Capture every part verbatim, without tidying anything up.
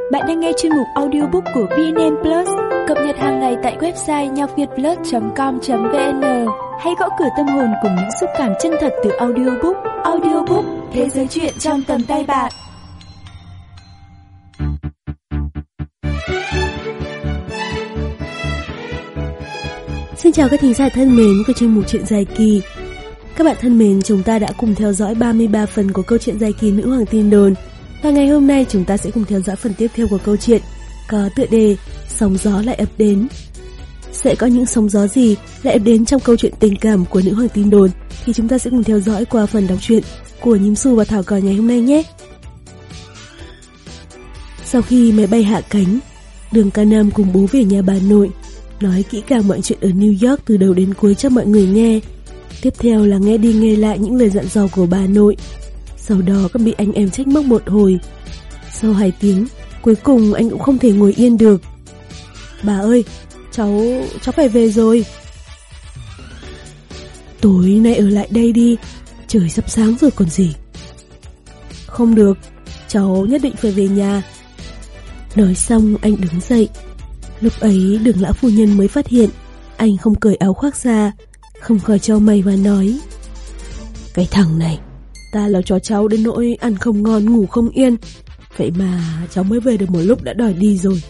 Bạn đang nghe chuyên mục audiobook của vê en en Plus, cập nhật hàng ngày tại website nhacvietplus chấm com chấm vn. Hãy gõ cửa tâm hồn cùng những xúc cảm chân thật từ audiobook. Audiobook, thế giới chuyện trong tầm tay bạn. Xin chào các thính giả thân mến của chuyên mục Chuyện Dài Kỳ. Các bạn thân mến, chúng ta đã cùng theo dõi ba mươi ba phần của câu chuyện dài kỳ Nữ Hoàng Tin Đồn. Và ngày hôm nay chúng ta sẽ cùng theo dõi phần tiếp theo của câu chuyện có tựa đề Sóng gió lại ập đến. Sẽ có những sóng gió gì lại ập đến trong câu chuyện tình cảm của Nữ Hoàng Tin Đồn thì chúng ta sẽ cùng theo dõi qua phần đọc truyện của Nhím Xu và Thảo Còi ngày hôm nay nhé. Sau khi máy bay hạ cánh, Đường Ca Nam cùng bố về nhà bà nội, nói kỹ càng mọi chuyện ở New York từ đầu đến cuối cho mọi người nghe. Tiếp theo là nghe đi nghe lại những lời dặn dò của bà nội. Sau đó các bị anh em trách móc một hồi. Sau hai tiếng, cuối cùng anh cũng không thể ngồi yên được. Bà ơi, cháu, cháu phải về rồi. Tối nay ở lại đây đi, trời sắp sáng rồi còn gì. Không được, cháu nhất định phải về nhà. Nói xong anh đứng dậy. Lúc ấy Đường lão phu nhân mới phát hiện anh không cởi áo khoác ra, không khỏi chau mày và nói: Cái thằng này, ta lo cho cháu đến nỗi ăn không ngon ngủ không yên, vậy mà cháu mới về được một lúc đã đòi đi rồi.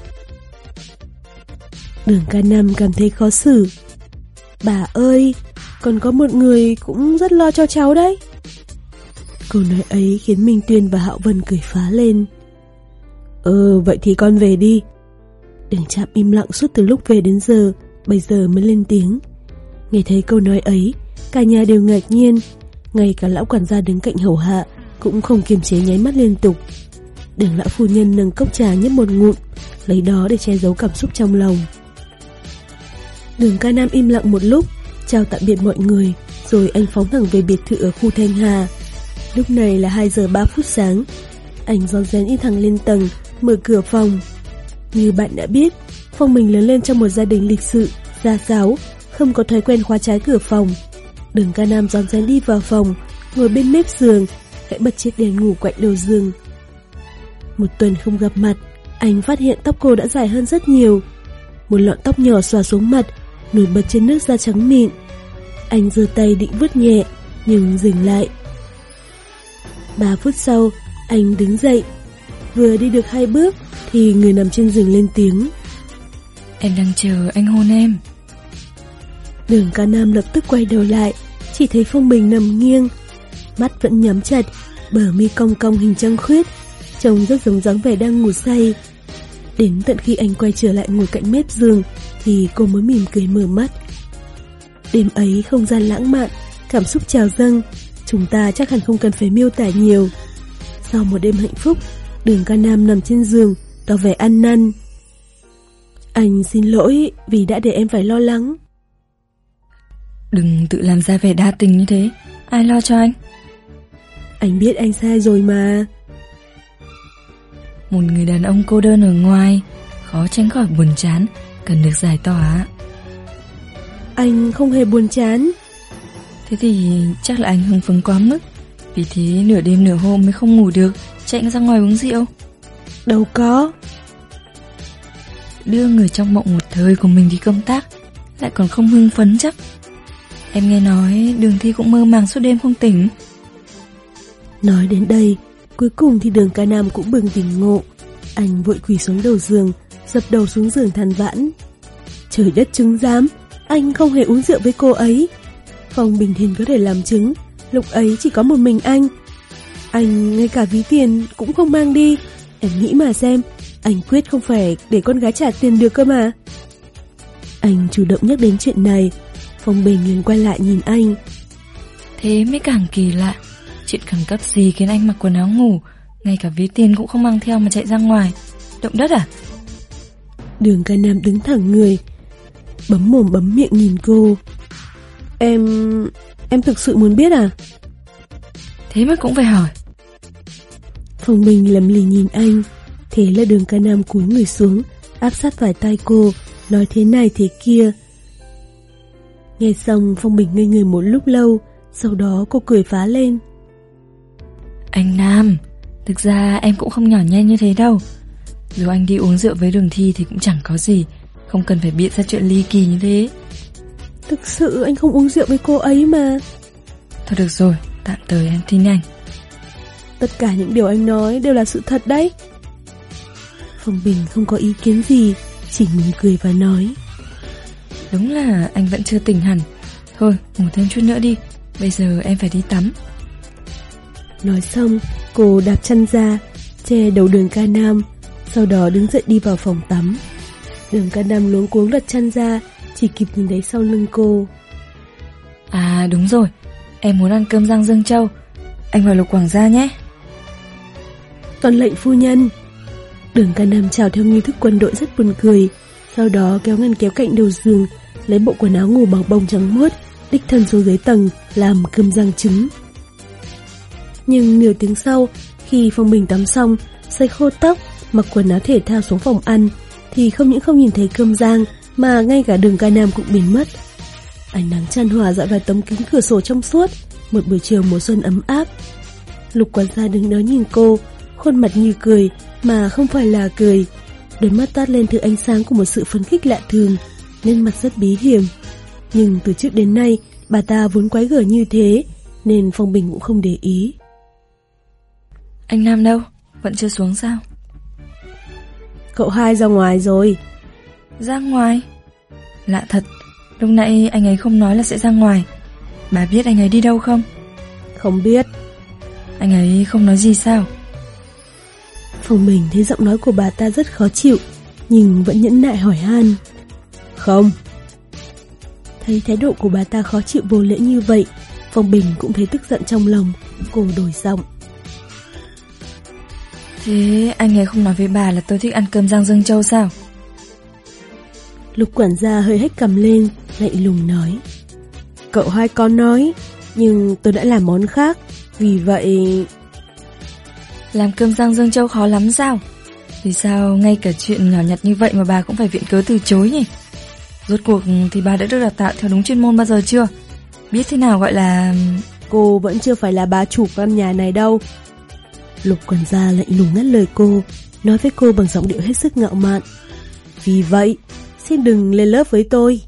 Đường Ca Nam cảm thấy khó xử. Bà ơi, còn có một người cũng rất lo cho cháu đấy. Câu nói ấy khiến Minh Tuyên và Hạo Vân cười phá lên. Ừ, vậy thì con về đi. Đường Trạm im lặng suốt từ lúc về đến giờ, bây giờ mới lên tiếng. Nghe thấy câu nói ấy, cả nhà đều ngạc nhiên. Ngay cả lão quản gia đứng cạnh hầu hạ cũng không kiềm chế nháy mắt liên tục. Đường lão phu nhân nâng cốc trà nhấp một ngụm, lấy đó để che giấu cảm xúc trong lòng. Đường Ca Nam im lặng một lúc, chào tạm biệt mọi người, rồi anh phóng thẳng về biệt thự ở khu Thanh Hà. Lúc này là hai giờ ba phút sáng. Anh rón rén đi thẳng lên tầng, mở cửa phòng. Như bạn đã biết, Phong mình lớn lên trong một gia đình lịch sự, gia giáo, không có thói quen khóa trái cửa phòng. Đường Ca Nam rón rén đi vào phòng, ngồi bên mép giường, khẽ bật chiếc đèn ngủ quạnh đầu giường. Một tuần không gặp mặt, anh phát hiện tóc cô đã dài hơn rất nhiều. Một lọn tóc nhỏ xõa xuống mặt, nổi bật trên nước da trắng mịn. Anh giơ tay định vuốt nhẹ, nhưng dừng lại. Ba phút sau, anh đứng dậy. Vừa đi được hai bước thì người nằm trên giường lên tiếng: Em đang chờ anh hôn em. Đường Ca Nam lập tức quay đầu lại, chỉ thấy Phong Bình nằm nghiêng, mắt vẫn nhắm chặt, bờ mi cong cong hình trăng khuyết, trông rất giống dáng vẻ đang ngủ say. Đến tận khi anh quay trở lại ngồi cạnh mép giường thì cô mới mỉm cười mở mắt. Đêm ấy không gian lãng mạn, cảm xúc trào dâng, chúng ta chắc hẳn không cần phải miêu tả nhiều. Sau một đêm hạnh phúc, Đường Ca Nam nằm trên giường, tỏ vẻ ăn năn. Anh xin lỗi vì đã để em phải lo lắng. Đừng tự làm ra vẻ đa tình như thế, ai lo cho anh? Anh biết anh sai rồi mà. Một người đàn ông cô đơn ở ngoài, khó tránh khỏi buồn chán, cần được giải tỏa. Anh không hề buồn chán. Thế thì chắc là anh hưng phấn quá mức, vì thế nửa đêm nửa hôm mới không ngủ được, chạy ra ngoài uống rượu. Đâu có. Đưa người trong mộng một thời của mình đi công tác, lại còn không hưng phấn chắc. Em nghe nói Đường Thi cũng mơ màng suốt đêm không tỉnh. Nói đến đây, cuối cùng thì Đường Ca Nam cũng bừng tỉnh ngộ. Anh vội quỳ xuống đầu giường, dập đầu xuống giường than vãn. Trời đất chứng giám, anh không hề uống rượu với cô ấy. Phong Bình Thìn có thể làm chứng, lúc ấy chỉ có một mình anh. Anh ngay cả ví tiền cũng không mang đi. Em nghĩ mà xem, anh quyết không phải để con gái trả tiền được cơ mà. Anh chủ động nhắc đến chuyện này. Phong Bình liền quay lại nhìn anh. Thế mới càng kỳ lạ. Chuyện khẩn cấp gì khiến anh mặc quần áo ngủ, ngay cả ví tiền cũng không mang theo mà chạy ra ngoài? Động đất à? Đường Ca Nam đứng thẳng người, bấm mồm bấm miệng nhìn cô. Em... em thực sự muốn biết à? Thế mà cũng phải hỏi. Phong Bình lầm lì nhìn anh. Thế là Đường Ca Nam cúi người xuống, áp sát vào tai cô, nói thế này thế kia. Nghe xong Phong Bình ngây người một lúc lâu, sau đó cô cười phá lên. Anh Nam, thực ra em cũng không nhỏ nhen như thế đâu. Dù anh đi uống rượu với Đường Thi thì cũng chẳng có gì, không cần phải biện ra chuyện ly kỳ như thế. Thực sự anh không uống rượu với cô ấy mà. Thôi được rồi, tạm thời em tin anh. Tất cả những điều anh nói đều là sự thật đấy. Phong Bình không có ý kiến gì, chỉ mỉm cười và nói: Đúng là anh vẫn chưa tỉnh hẳn. Thôi ngủ thêm chút nữa đi, bây giờ em phải đi tắm. Nói xong, cô đạp chân ra, che đầu Đường Ca Nam, sau đó đứng dậy đi vào phòng tắm. Đường Ca Nam luống cuống đặt chân ra, chỉ kịp nhìn thấy sau lưng cô. À đúng rồi, em muốn ăn cơm rang Dương Châu. Anh vào Lục Quảng gia nhé. Tuân lệnh phu nhân. Đường Ca Nam chào theo nghi thức quân đội rất buồn cười, sau đó kéo ngăn kéo cạnh đầu giường, lấy bộ quần áo ngủ bằng bông trắng muốt, đích thân xuống dưới tầng làm cơm rang trứng. Nhưng nửa tiếng sau, khi Phong Bình tắm xong, sấy khô tóc, mặc quần áo thể thao xuống phòng ăn, thì không những không nhìn thấy cơm rang mà ngay cả Đường Ca Nam cũng biến mất. Ánh nắng chan hòa dọi vào tấm kính cửa sổ trong suốt, một buổi chiều mùa xuân ấm áp. Lục Quản gia đứng đó nhìn cô, khuôn mặt như cười mà không phải là cười, đôi mắt toát lên thứ ánh sáng của một sự phấn khích lạ thường, nên mặt rất bí hiểm. Nhưng từ trước đến nay bà ta vốn quái gở như thế, nên Phong Bình cũng không để ý. Anh Nam đâu? Vẫn chưa xuống sao? Cậu hai ra ngoài rồi. Ra ngoài? Lạ thật, lúc nãy anh ấy không nói là sẽ ra ngoài. Bà biết anh ấy đi đâu không? Không biết. Anh ấy không nói gì sao? Phong Bình thấy giọng nói của bà ta rất khó chịu, nhưng vẫn nhẫn nại hỏi han. Không. Thấy thái độ của bà ta khó chịu vô lễ như vậy, Phong Bình cũng thấy tức giận trong lòng. Cô đổi giọng. Thế anh ấy không nói với bà là tôi thích ăn cơm rang Dương Châu sao? Lục quản gia hơi hếch cằm lên, lạnh lùng nói. Cậu hai có nói, nhưng tôi đã làm món khác, vì vậy... Làm cơm rang Dương Châu khó lắm sao? Vì sao ngay cả chuyện nhỏ nhặt như vậy mà bà cũng phải viện cớ từ chối nhỉ? Rốt cuộc thì bà đã được đào tạo theo đúng chuyên môn bao giờ chưa? Biết thế nào gọi là... Cô vẫn chưa phải là bà chủ căn nhà này đâu. Lục quản gia lạnh lùng ngắt lời cô, nói với cô bằng giọng điệu hết sức ngạo mạn. Vì vậy, xin đừng lên lớp với tôi.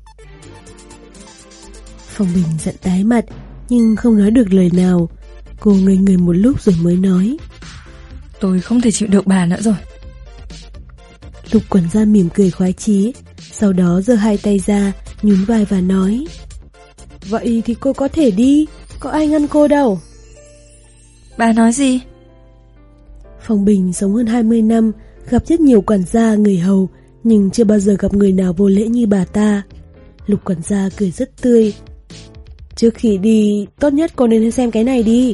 Phong Bình giận tái mặt, nhưng không nói được lời nào. Cô ngây người một lúc rồi mới nói. Tôi không thể chịu được bà nữa rồi. Lục quản gia mỉm cười khoái chí, sau đó giơ hai tay ra, nhún vai và nói. Vậy thì cô có thể đi, có ai ngăn cô đâu. Bà nói gì? Phong Bình sống hơn hai mươi năm, gặp rất nhiều quản gia, người hầu, nhưng chưa bao giờ gặp người nào vô lễ như bà ta. Lục quản gia cười rất tươi. Trước khi đi, tốt nhất cô nên xem cái này đi.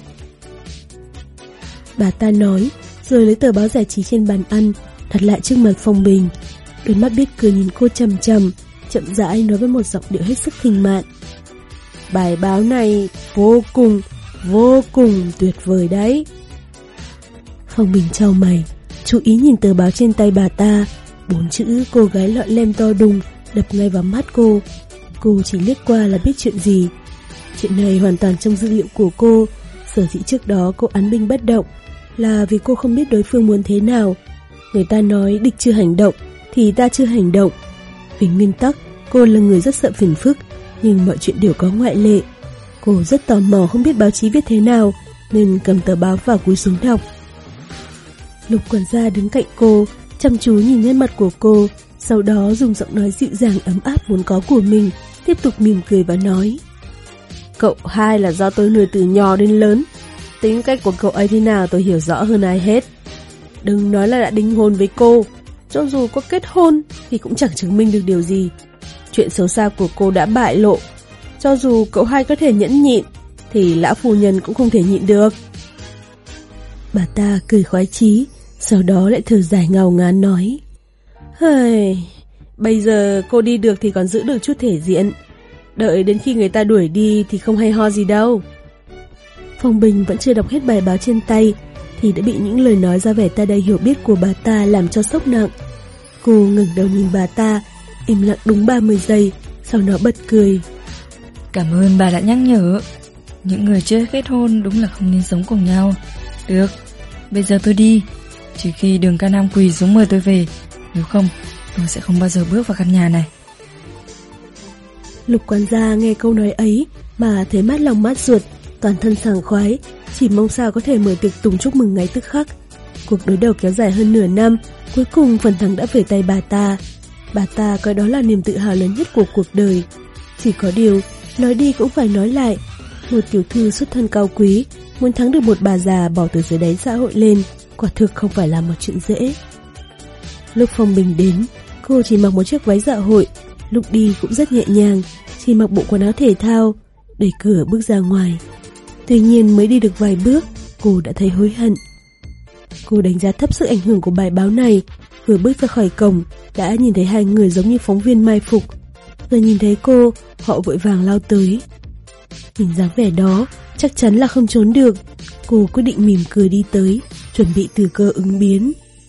Bà ta nói, rồi lấy tờ báo giải trí trên bàn ăn, đặt lại trước mặt Phong Bình. Đôi mắt biết cười nhìn cô chằm chằm, chậm rãi nói với một giọng điệu hết sức khinh mạn. Bài báo này vô cùng, vô cùng tuyệt vời đấy. Phong Bình chau mày, chú ý nhìn tờ báo trên tay bà ta. Bốn chữ cô gái lọ lem to đùng đập ngay vào mắt cô. Cô chỉ liếc qua là biết chuyện gì. Chuyện này hoàn toàn trong dữ liệu của cô. Sở dĩ trước đó cô án binh bất động là vì cô không biết đối phương muốn thế nào. Người ta nói địch chưa hành động thì ta chưa hành động. Về nguyên tắc, cô là người rất sợ phiền phức, nhưng mọi chuyện đều có ngoại lệ. Cô rất tò mò không biết báo chí viết thế nào, nên cầm tờ báo và cúi xuống đọc. Lục quản gia đứng cạnh cô, chăm chú nhìn nét mặt của cô, sau đó dùng giọng nói dịu dàng ấm áp vốn có của mình, tiếp tục mỉm cười và nói. Cậu hai là do tôi nuôi từ nhỏ đến lớn. Tính cách của cậu ấy thế nào tôi hiểu rõ hơn ai hết. Đừng nói là đã đính hôn với cô, cho dù có kết hôn thì cũng chẳng chứng minh được điều gì. Chuyện xấu xa của cô đã bại lộ. Cho dù cậu hai có thể nhẫn nhịn thì lão phu nhân cũng không thể nhịn được. Bà ta cười khoái chí, sau đó lại thở dài ngao ngán nói. Hây, bây giờ cô đi được thì còn giữ được chút thể diện. Đợi đến khi người ta đuổi đi thì không hay ho gì đâu. Phong Bình vẫn chưa đọc hết bài báo trên tay thì đã bị những lời nói ra vẻ ta đây hiểu biết của bà ta làm cho sốc nặng. Cô ngẩng đầu nhìn bà ta, im lặng đúng ba mươi giây, sau đó bật cười. Cảm ơn bà đã nhắc nhở. Những người chưa kết hôn đúng là không nên sống cùng nhau. Được, bây giờ tôi đi. Trừ khi Đường Ca Nam quỳ xuống mời tôi về, nếu không tôi sẽ không bao giờ bước vào căn nhà này. Lục quản gia nghe câu nói ấy mà thấy mát lòng mát ruột, toàn thân sảng khoái, chỉ mong sao có thể mở tiệc tùng chúc mừng ngay tức khắc. Cuộc đối đầu kéo dài hơn nửa năm, cuối cùng phần thắng đã về tay bà ta. Bà ta coi đó là niềm tự hào lớn nhất của cuộc đời. Chỉ có điều, nói đi cũng phải nói lại, một tiểu thư xuất thân cao quý muốn thắng được một bà già bỏ từ dưới đáy xã hội lên, quả thực không phải là một chuyện dễ. Lúc Phong Bình đến, cô chỉ mặc một chiếc váy dạ hội, lúc đi cũng rất nhẹ nhàng, chỉ mặc bộ quần áo thể thao, đẩy cửa bước ra ngoài. Tuy nhiên mới đi được vài bước, cô đã thấy hối hận. Cô đánh giá thấp sức ảnh hưởng của bài báo này, vừa bước ra khỏi cổng đã nhìn thấy hai người giống như phóng viên mai phục. Vừa nhìn thấy cô, họ vội vàng lao tới. Nhìn dáng vẻ đó, chắc chắn là không trốn được. Cô quyết định mỉm cười đi tới, chuẩn bị tùy cơ ứng biến.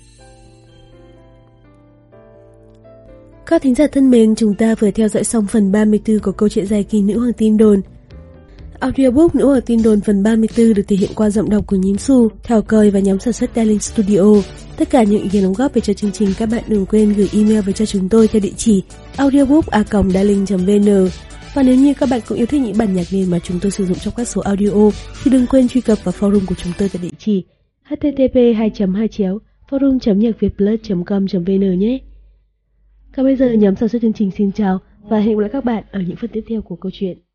Các thính giả thân mến, chúng ta vừa theo dõi xong phần ba mươi tư của câu chuyện dài kỳ Nữ Hoàng Tin Đồn. Audiobook Nữ Hoàng Tin Đồn phần ba mươi tư được thể hiện qua giọng đọc của Nhím Xu, Thảo Cời và nhóm sản xuất Darling Studio. Tất cả những ý kiến đóng góp về cho chương trình các bạn đừng quên gửi email về cho chúng tôi theo địa chỉ audiobook a còng darling chấm vn. Và nếu như các bạn cũng yêu thích những bản nhạc nền mà chúng tôi sử dụng trong các số audio thì đừng quên truy cập vào forum của chúng tôi tại địa chỉ h t t p hai chấm hai chéo forum chấm nhạc việt plus chấm com chấm vn nhé. Còn bây giờ nhóm sản xuất chương trình xin chào và hẹn gặp lại các bạn ở những phần tiếp theo của câu chuyện.